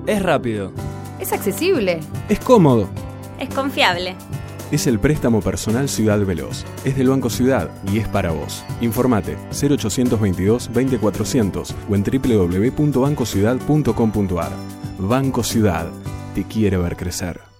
Es rápido. Es accesible. Es cómodo. Es confiable. Es el préstamo personal Ciudad Veloz. Es del Banco Ciudad y es para vos. Informate 0822 20400 o en www.bancociudad.com.ar. Banco Ciudad te quiere ver crecer.